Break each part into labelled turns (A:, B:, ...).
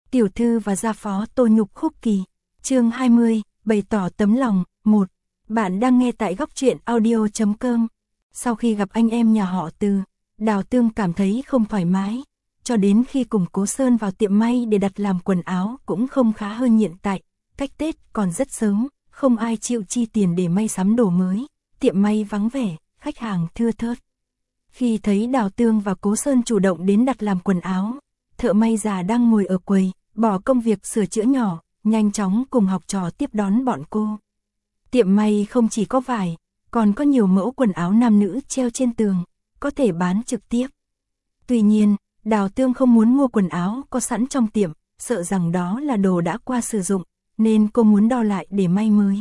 A: Tiểu thư và gia phó Tô Nhục Khúc Kỳ. Chương 20, bày tỏ tấm lòng. 1. Bạn đang nghe tại góc truyện audio.com. Sau khi gặp anh em nhà họ Từ, Đào Tương cảm thấy không thoải mái, cho đến khi cùng Cố Sơn vào tiệm may để đặt làm quần áo cũng không khá hơn hiện tại. Cách Tết còn rất sớm, không ai chịu chi tiền để may sắm đồ mới, tiệm may vắng vẻ, khách hàng thưa thớt. Khi thấy Đào Tương và Cố Sơn chủ động đến đặt làm quần áo, thợ may già đang ngồi ở quầy, bỏ công việc sửa chữa nhỏ, nhanh chóng cùng học trò tiếp đón bọn cô. Tiệm may không chỉ có vải, còn có nhiều mẫu quần áo nam nữ treo trên tường, có thể bán trực tiếp. Tuy nhiên, Đào Tương không muốn mua quần áo có sẵn trong tiệm, sợ rằng đó là đồ đã qua sử dụng, nên cô muốn đo lại để may mới.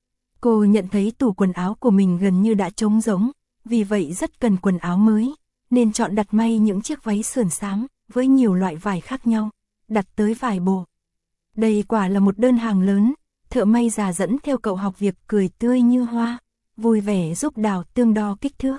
A: Cô nhận thấy tủ quần áo của mình gần như đã trống rỗng, vì vậy rất cần quần áo mới, nên chọn đặt may những chiếc váy sườn xám với nhiều loại vải khác nhau, đặt tới vài bộ. Đây quả là một đơn hàng lớn, thợ may già dẫn theo cậu học việc cười tươi như hoa, vui vẻ giúp Đào Tương đo kích thước.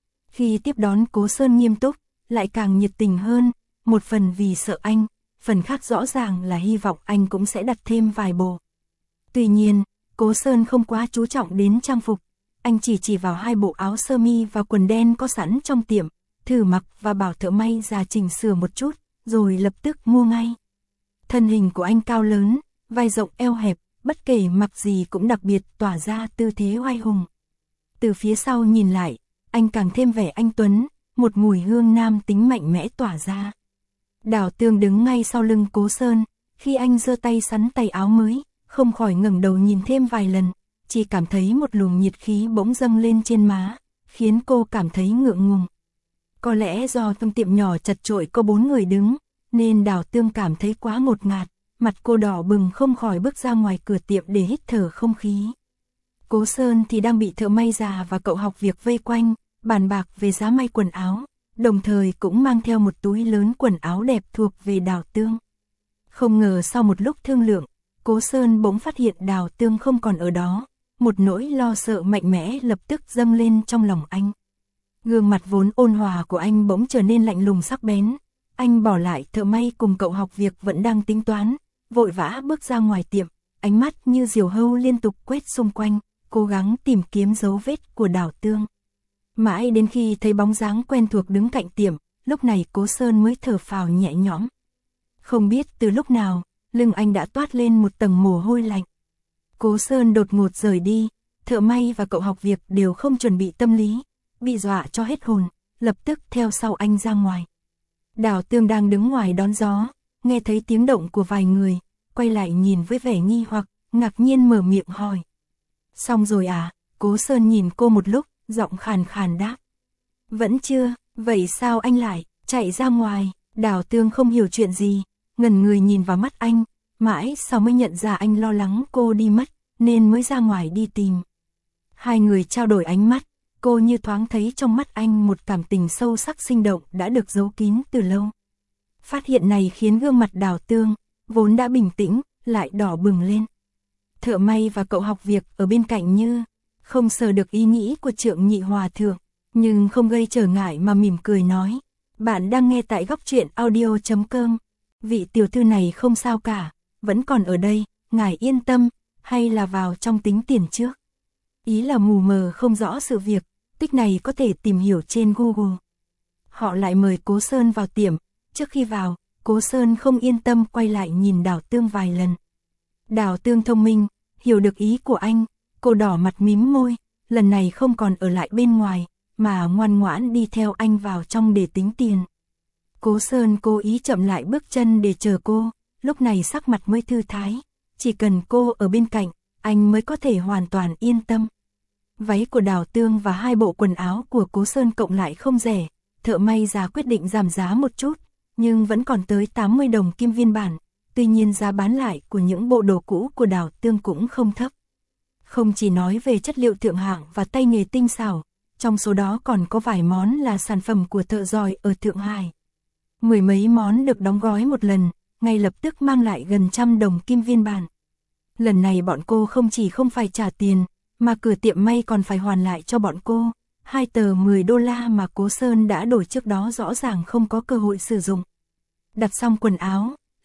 A: Khi tiếp đón Cố Sơn nghiêm túc, lại càng nhiệt tình hơn, một phần vì sợ anh, phần khác rõ ràng là hy vọng anh cũng sẽ đặt thêm vài bộ. Tuy nhiên, Cố Sơn không quá chú trọng đến trang phục, anh chỉ vào hai bộ áo sơ mi và quần đen có sẵn trong tiệm, thử mặc và bảo thợ may già chỉnh sửa một chút, rồi lập tức mua ngay. Thân hình của anh cao lớn, vai rộng eo hẹp, bất kể mặc gì cũng đặc biệt tỏa ra tư thế oai hùng. Từ phía sau nhìn lại, anh càng thêm vẻ anh tuấn, một mùi hương nam tính mạnh mẽ tỏa ra. Đào Tương đứng ngay sau lưng Cố Sơn, khi anh giơ tay sắn tay áo mới, không khỏi ngẩng đầu nhìn thêm vài lần, chỉ cảm thấy một luồng nhiệt khí bỗng dâng lên trên má, khiến cô cảm thấy ngượng ngùng. Có lẽ do trong tiệm nhỏ chật chội có 4 người đứng, nên Đào Tương cảm thấy quá ngột ngạt, mặt cô đỏ bừng không khỏi bước ra ngoài cửa tiệm để hít thở không khí. Cố Sơn thì đang bị thợ may già và cậu học việc vây quanh, bàn bạc về giá may quần áo, đồng thời cũng mang theo một túi lớn quần áo đẹp thuộc về Đào Tương. Không ngờ sau một lúc thương lượng, Cố Sơn bỗng phát hiện Đào Tương không còn ở đó, một nỗi lo sợ mạnh mẽ lập tức dâng lên trong lòng anh. Gương mặt vốn ôn hòa của anh bỗng trở nên lạnh lùng sắc bén, anh bỏ lại thợ may cùng cậu học việc vẫn đang tính toán, vội vã bước ra ngoài tiệm, ánh mắt như diều hâu liên tục quét xung quanh, cố gắng tìm kiếm dấu vết của Đào Tương. Mãi đến khi thấy bóng dáng quen thuộc đứng cạnh tiệm, lúc này Cố Sơn mới thở phào nhẹ nhõm. Không biết từ lúc nào, lưng anh đã toát lên một tầng mồ hôi lạnh. Cố Sơn đột ngột rời đi, thợ may và cậu học việc đều không chuẩn bị tâm lý, bị dọa cho hết hồn, lập tức theo sau anh ra ngoài. Đào Tương đang đứng ngoài đón gió, nghe thấy tiếng động của vài người, quay lại nhìn với vẻ nghi hoặc, ngạc nhiên mở miệng hỏi. Xong rồi à? Cố Sơn nhìn cô một lúc, giọng khàn khàn đáp. Vẫn chưa, vậy sao anh lại chạy ra ngoài? Đào Tương không hiểu chuyện gì, ngẩn người nhìn vào mắt anh, mãi sau mới nhận ra anh lo lắng cô đi mất, nên mới ra ngoài đi tìm. Hai người trao đổi ánh mắt, cô như thoáng thấy trong mắt anh một cảm tình sâu sắc sinh động đã được giấu kín từ lâu. Phát hiện này khiến gương mặt Đào Tương, vốn đã bình tĩnh, lại đỏ bừng lên. Thợ may và cậu học việc ở bên cạnh như không sờ được ý nghĩ của Trượng Nhị Hòa Thượng, nhưng không gây trở ngại mà mỉm cười nói. Bạn đang nghe tại góc truyện audio.com. Vị tiểu thư này không sao cả, vẫn còn ở đây, ngài yên tâm, hay là vào trong tính tiền trước. Ý là mù mờ không rõ sự việc, tích này có thể tìm hiểu trên Google. Họ lại mời Cố Sơn vào tiệm, trước khi vào, Cố Sơn không yên tâm quay lại nhìn Đào Tương vài lần. Đào Tương thông minh, hiểu được ý của anh, cô đỏ mặt mím môi, lần này không còn ở lại bên ngoài, mà ngoan ngoãn đi theo anh vào trong để tính tiền. Cố Sơn cố ý chậm lại bước chân để chờ cô, lúc này sắc mặt mới thư thái, chỉ cần cô ở bên cạnh, anh mới có thể hoàn toàn yên tâm. Váy của Đào Tương và hai bộ quần áo của Cố Sơn cộng lại không rẻ, thợ may già quyết định giảm giá một chút, nhưng vẫn còn tới 80 đồng kim viên bản, tuy nhiên giá bán lại của những bộ đồ cũ của Đào Tương cũng không thấp. Không chỉ nói về chất liệu thượng hạng và tay nghề tinh xảo, trong số đó còn có vài món là sản phẩm của thợ giỏi ở Thượng Hải. Mười mấy món được đóng gói một lần, ngay lập tức mang lại gần 100 đồng kim viên bản. Lần này bọn cô không phải trả tiền, mà cửa tiệm may còn phải hoàn lại cho bọn cô. 2 tờ 10 đô la mà Cố Sơn đã đổi trước đó rõ ràng không có cơ hội sử dụng. Đặt xong quần áo,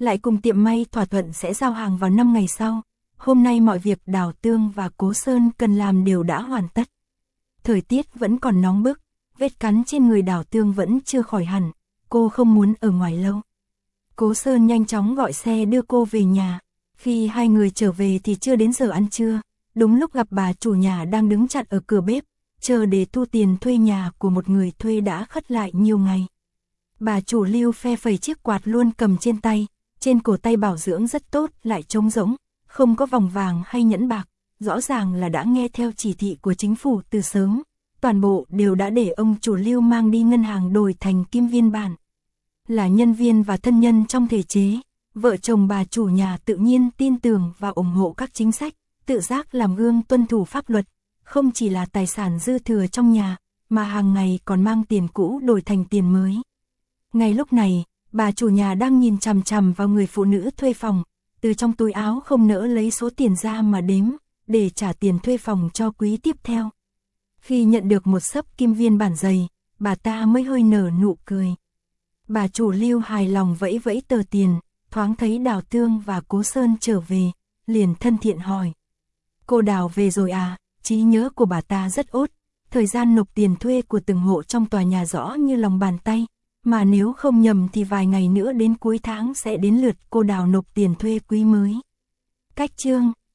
A: lại cùng tiệm may thỏa thuận sẽ giao hàng vào 5 ngày sau. Hôm nay mọi việc Đào Tương và Cố Sơn cần làm đều đã hoàn tất. Thời tiết vẫn còn nóng bức, vết cắn trên người Đào Tương vẫn chưa khỏi hẳn, cô không muốn ở ngoài lâu. Cố Sơn nhanh chóng gọi xe đưa cô về nhà. Khi hai người trở về thì chưa đến giờ ăn trưa, đúng lúc gặp bà chủ nhà đang đứng chặn ở cửa bếp, chờ để thu tiền thuê nhà của một người thuê đã khất lại nhiều ngày. Bà chủ Lưu phe phẩy chiếc quạt luôn cầm trên tay, trên cổ tay bảo dưỡng rất tốt lại trống rỗng, không có vòng vàng hay nhẫn bạc, rõ ràng là đã nghe theo chỉ thị của chính phủ từ sớm, toàn bộ đều đã để ông chủ Lưu mang đi ngân hàng đổi thành kim viên bản. Là nhân viên và thân nhân trong thể chế, vợ chồng bà chủ nhà tự nhiên tin tưởng và ủng hộ các chính sách, tự giác làm gương tuân thủ pháp luật, không chỉ là tài sản dư thừa trong nhà, mà hàng ngày còn mang tiền cũ đổi thành tiền mới. Ngay lúc này, bà chủ nhà đang nhìn chằm chằm vào người phụ nữ thuê phòng, từ trong túi áo không nỡ lấy số tiền ra mà đếm, để trả tiền thuê phòng cho quý tiếp theo. Khi nhận được một xấp kim viên bản dày, bà ta mới hơi nở nụ cười. Bà chủ Lưu hài lòng vẫy vẫy tờ tiền, thoáng thấy Đào Tương và Cố Sơn trở về, liền thân thiện hỏi. Cô Đào về rồi à? Trí nhớ của bà ta rất ốt, thời gian nộp tiền thuê của từng hộ trong tòa nhà rõ như lòng bàn tay, mà nếu không nhầm thì vài ngày nữa đến cuối tháng sẽ đến lượt cô Đào nộp tiền thuê quý mới. Cách chương